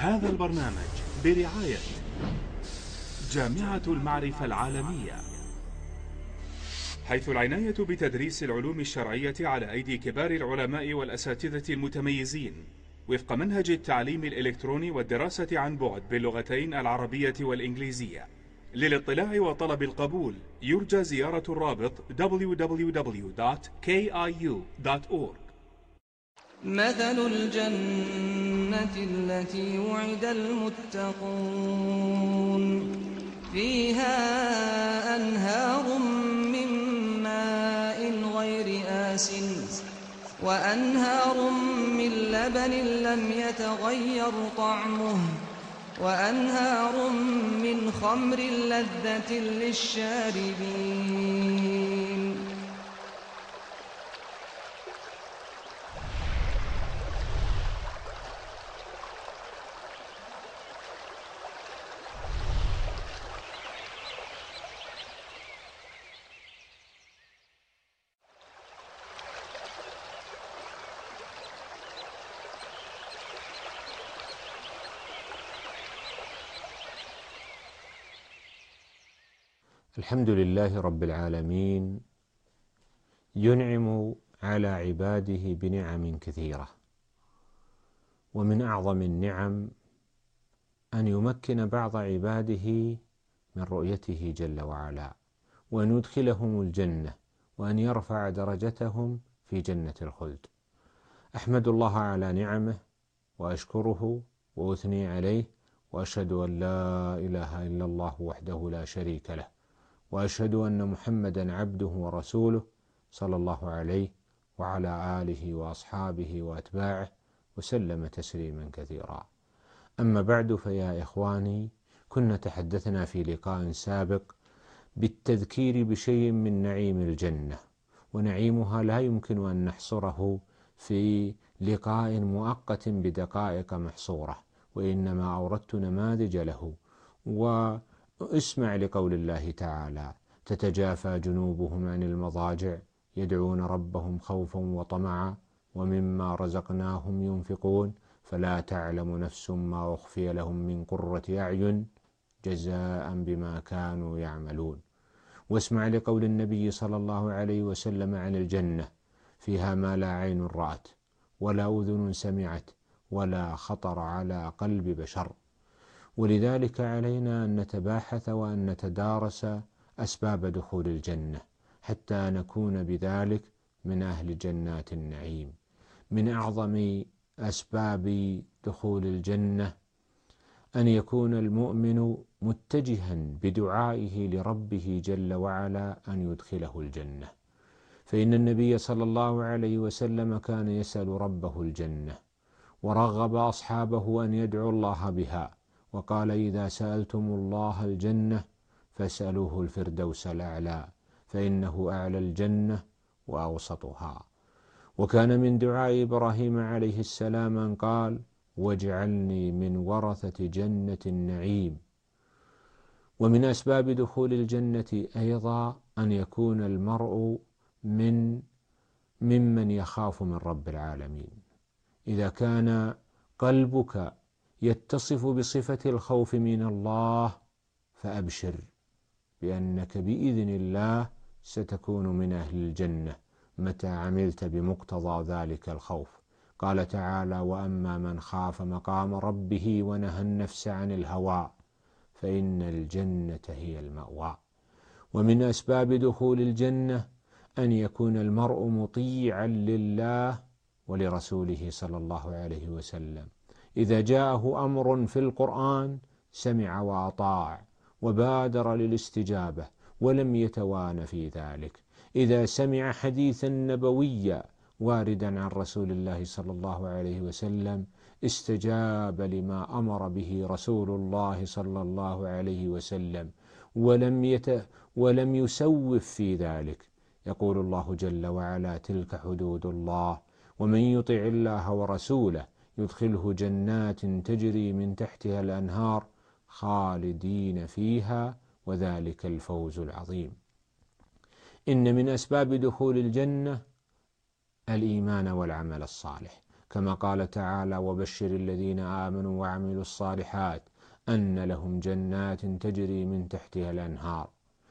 هذا البرنامج برعاية جامعة المعرفة العالمية، حيث العناية بتدريس العلوم الشرعية على أيدي كبار العلماء والأساتذة المتميزين وفق منهج التعليم الإلكتروني والدراسة عن بعد باللغتين العربية والإنجليزية. للاطلاع وطلب القبول يرجى زيارة الرابط www.kiu.org. مثل الجنة التي وعد المتقون فيها أنهار من ماء غير آسن وأنهار من لبن لم يتغير طعمه وأنهار من خمر لذة للشاربين. الحمد لله رب العالمين، ينعم على عباده بنعم كثيرة، ومن أعظم النعم أن يمكن بعض عباده من رؤيته جل وعلا، وأن يدخلهم الجنة، وأن يرفع درجتهم في جنة الخلد. أحمد الله على نعمه وأشكره وأثني عليه، وأشهد أن لا إله إلا الله وحده لا شريك له، وأشهد أن محمدا عبده ورسوله صلى الله عليه وعلى آله وأصحابه وأتباعه وسلم تسليما كثيرا. أما بعد، فيا إخواني، كنا تحدثنا في لقاء سابق بالتذكير بشيء من نعيم الجنة، ونعيمها لا يمكن أن نحصره في لقاء مؤقت بدقائق محصورة، وإنما أوردت نماذج له. واسمع لقول الله تعالى: تتجافى جنوبهم عن المضاجع يدعون ربهم خوفا وطمعا ومما رزقناهم ينفقون فلا تعلم نفس ما أخفي لهم من قرة أعين جزاء بما كانوا يعملون. واسمع لقول النبي صلى الله عليه وسلم عن الجنة: فيها ما لا عين رأت ولا أذن سمعت ولا خطر على قلب بشر. ولذلك علينا أن نتباحث وأن نتدارس أسباب دخول الجنة حتى نكون بذلك من أهل جنات النعيم. من أعظم أسباب دخول الجنة أن يكون المؤمن متجها بدعائه لربه جل وعلا أن يدخله الجنة، فإن النبي صلى الله عليه وسلم كان يسأل ربه الجنة، ورغب أصحابه أن يدعوا الله بها، وقال: إذا سألتم الله الجنة فاسألوه الفردوس الأعلى، فإنه أعلى الجنة وأوسطها. وكان من دعاء إبراهيم عليه السلام أن قال: واجعلني من ورثة جنة النعيم. ومن أسباب دخول الجنة أيضا أن يكون المرء ممن يخاف من رب العالمين. إذا كان قلبك يتصف بصفة الخوف من الله فأبشر بأنك بإذن الله ستكون من أهل الجنة متى عملت بمقتضى ذلك الخوف. قال تعالى: وأما من خاف مقام ربه ونهى النفس عن الهوى فإن الجنة هي المأوى. ومن أسباب دخول الجنة أن يكون المرء مطيعا لله ولرسوله صلى الله عليه وسلم. إذا جاءه أمر في القرآن سمع وأطاع وبادر للاستجابة ولم يتوان في ذلك. إذا سمع حديثا نبويا واردا عن رسول الله صلى الله عليه وسلم استجاب لما أمر به رسول الله صلى الله عليه وسلم ولم يسوف في ذلك. يقول الله جل وعلا: تلك حدود الله ومن يطع الله ورسوله يدخله جنات تجري من تحتها الأنهار خالدين فيها وذلك الفوز العظيم. إن من أسباب دخول الجنة الإيمان والعمل الصالح. كما قال تعالى: وبشر الذين آمنوا وعملوا الصالحات أن لهم جنات تجري من تحتها الأنهار.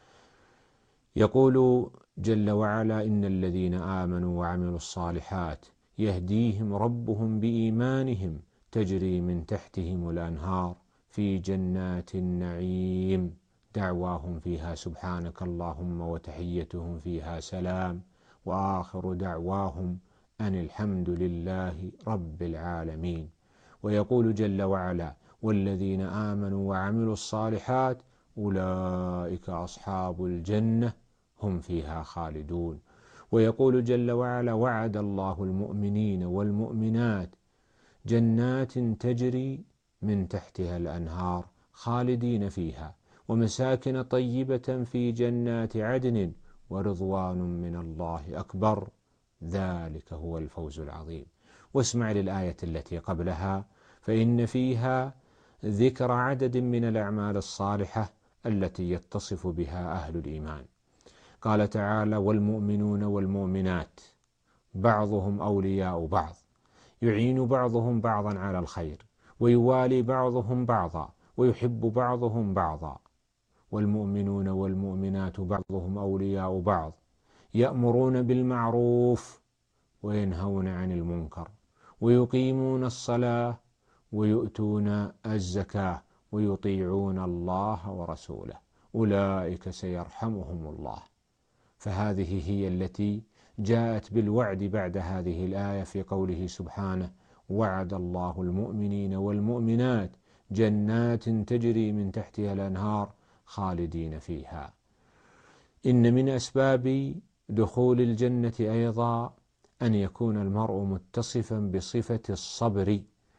يقول جل وعلا: إن الذين آمنوا وعملوا الصالحات يهديهم ربهم بإيمانهم تجري من تحتهم الأنهار في جنات النعيم دعواهم فيها سبحانك اللهم وتحيتهم فيها سلام وآخر دعواهم أن الحمد لله رب العالمين. ويقول جل وعلا: والذين آمنوا وعملوا الصالحات أولئك أصحاب الجنة هم فيها خالدون. ويقول جل وعلا: وعد الله المؤمنين والمؤمنات جنات تجري من تحتها الأنهار خالدين فيها ومساكن طيبة في جنات عدن ورضوان من الله أكبر ذلك هو الفوز العظيم. واسمع للآية التي قبلها، فإن فيها ذكر عدد من الأعمال الصالحة التي يتصف بها أهل الإيمان. قال تعالى: والمؤمنون والمؤمنات بعضهم أولياء بعض يعين بعضهم بعضا على الخير ويوالي بعضهم بعضا ويحب بعضهم بعضا. والمؤمنون والمؤمنات بعضهم أولياء بعض يأمرون بالمعروف وينهون عن المنكر ويقيمون الصلاة ويؤتون الزكاة ويطيعون الله ورسوله أولئك سيرحمهم الله. فهذه هي التي جاءت بالوعد بعد هذه الآية في قوله سبحانه: وعد الله المؤمنين والمؤمنات جنات تجري من تحتها الأنهار خالدين فيها. إن من أسباب دخول الجنة أيضا أن يكون المرء متصفا بصفة الصبر،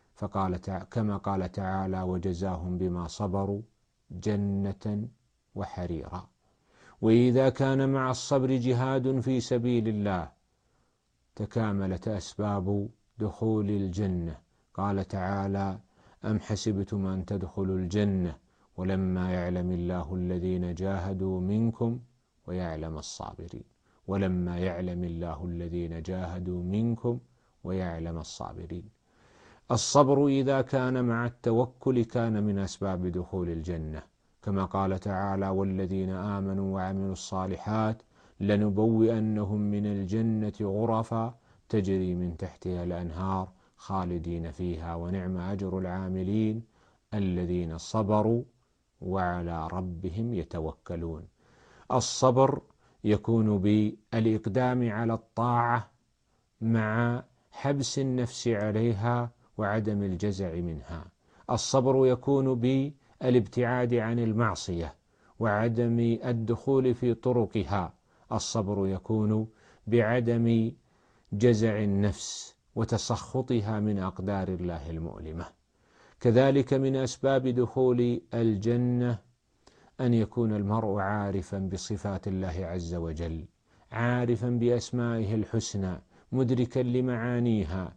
كما قال تعالى: وجزاهم بما صبروا جنة وحريرا. وإذا كان مع الصبر جهاد في سبيل الله تكاملت أسباب دخول الجنة. قال تعالى: أم حسبتم أن تدخلوا الجنة ولما يعلم الله الذين جاهدوا منكم ويعلم الصابرين. ولما يعلم الله الذين جاهدوا منكم ويعلم الصابرين. الصبر إذا كان مع التوكل كان من أسباب دخول الجنة، كما قال تعالى: والذين آمنوا وعملوا الصالحات لنبوئنهم من الجنة غرفا تجري من تحتها الأنهار خالدين فيها ونعم أجر العاملين الذين صبروا وعلى ربهم يتوكلون. الصبر يكون بالإقدام على الطاعة مع حبس النفس عليها وعدم الجزع منها. الصبر يكون بالابتعاد عن المعصية وعدم الدخول في طرقها. الصبر يكون بعدم جزع النفس وتسخطها من أقدار الله المؤلمة. كذلك من أسباب دخول الجنة أن يكون المرء عارفا بصفات الله عز وجل، عارفا بأسمائه الحسنى، مدركا لمعانيها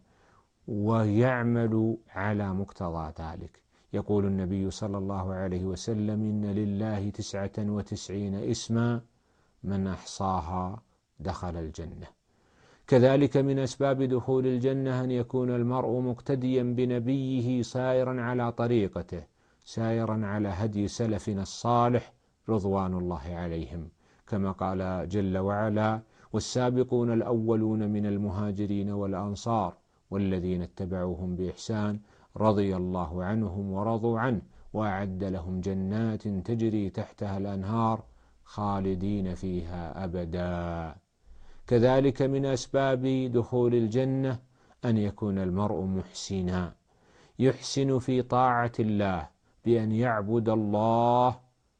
ويعمل على مقتضى ذلك. يقول النبي صلى الله عليه وسلم: إن لله 99 اسما من أحصاها دخل الجنة. كذلك من أسباب دخول الجنة أن يكون المرء مقتديا بنبيه سائرا على طريقته، سائرا على هدي سلفنا الصالح رضوان الله عليهم، كما قال جل وعلا: والسابقون الأولون من المهاجرين والأنصار والذين اتبعوهم بإحسان رضي الله عنهم ورضوا عنه وأعد لهم جنات تجري تحتها الأنهار خالدين فيها أبدا. كذلك من أسباب دخول الجنة أن يكون المرء محسنا، يحسن في طاعة الله بأن يعبد الله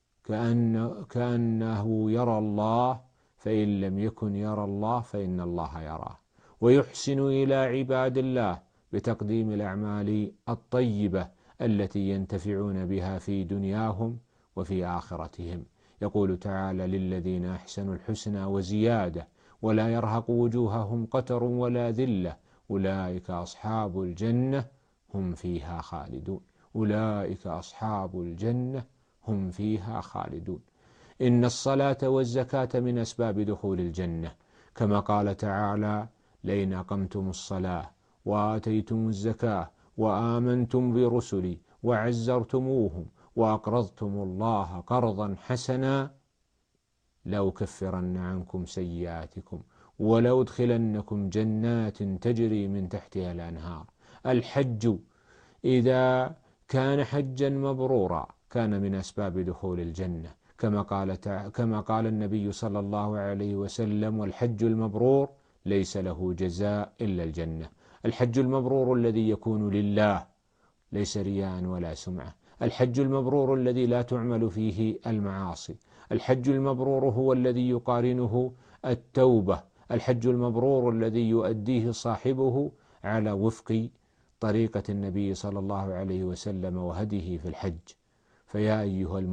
كأنه يرى الله، فإن لم يكن يرى الله فإن الله يراه، ويحسن إلى عباد الله بتقديم الأعمال الطيبة التي ينتفعون بها في دنياهم وفي آخرتهم. يقول تعالى: للذين أحسنوا الحسنى وزيادة ولا يرهق وجوههم قتر ولا ذلة أولئك أصحاب الجنة هم فيها خالدون. أولئك أصحاب الجنة هم فيها خالدون. إن الصلاة والزكاة من أسباب دخول الجنة، كما قال تعالى: لئن أقمتم الصلاة وآتيتم الزكاة وآمنتم برسلي وعزرتموهم وأقرضتم الله قرضا حسنا لأكفرن عنكم سيئاتكم ولأدخلنكم جنات تجري من تحتها الأنهار. الحج إذا كان حجا مبرورا كان من أسباب دخول الجنة، كما قال النبي صلى الله عليه وسلم: والحج المبرور ليس له جزاء إلا الجنة. الحج المبرور الذي يكون لله ليس رياء ولا سمعة، الحج المبرور الذي لا تعمل فيه المعاصي، الحج المبرور هو الذي يقارنه التوبة، الحج المبرور الذي يؤديه صاحبه على وفق طريقة النبي صلى الله عليه وسلم وهديه في الحج. فيا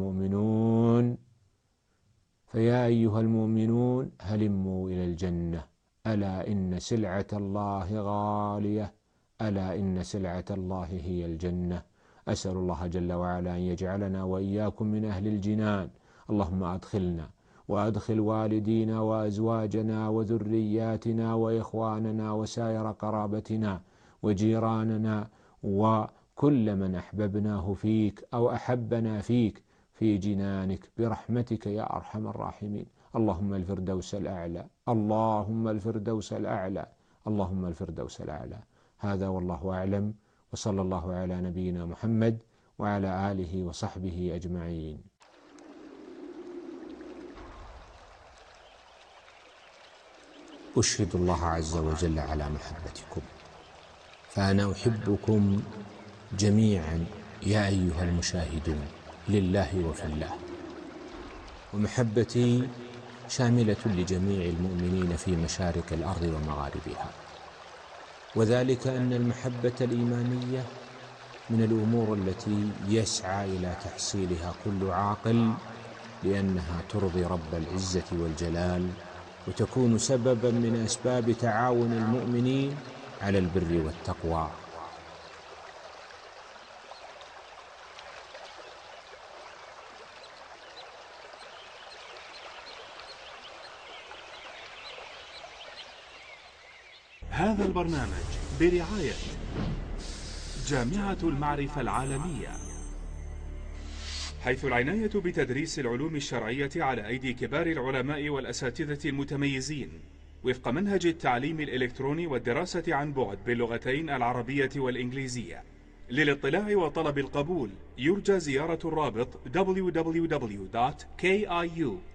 أيها المؤمنون هلموا إلى الجنة، ألا إن سلعة الله غالية، ألا إن سلعة الله هي الجنة. أسأل الله جل وعلا أن يجعلنا وإياكم من أهل الجنان. اللهم أدخلنا وأدخل والدينا وأزواجنا وذرياتنا وإخواننا وسائر قرابتنا وجيراننا وكل من أحببناه فيك أو أحبنا فيك في جنانك برحمتك يا أرحم الراحمين. اللهم الفردوس الأعلى، اللهم الفردوس الأعلى، اللهم الفردوس الأعلى. هذا والله أعلم، وصلى الله على نبينا محمد وعلى آله وصحبه أجمعين. أشهد الله عز وجل على محبتكم، فأنا أحبكم جميعا يا أيها المشاهدون لله وفي الله، ومحبتي شاملة لجميع المؤمنين في مشارق الأرض ومغاربها، وذلك أن المحبة الإيمانية من الأمور التي يسعى إلى تحصيلها كل عاقل، لأنها ترضي رب العزة والجلال وتكون سببا من أسباب تعاون المؤمنين على البر والتقوى. هذا البرنامج برعاية جامعة المعرفة العالمية، حيث العناية بتدريس العلوم الشرعية على أيدي كبار العلماء والأساتذة المتميزين وفق منهج التعليم الإلكتروني والدراسة عن بعد باللغتين العربية والإنجليزية. للاطلاع وطلب القبول يرجى زيارة الرابط www.kiu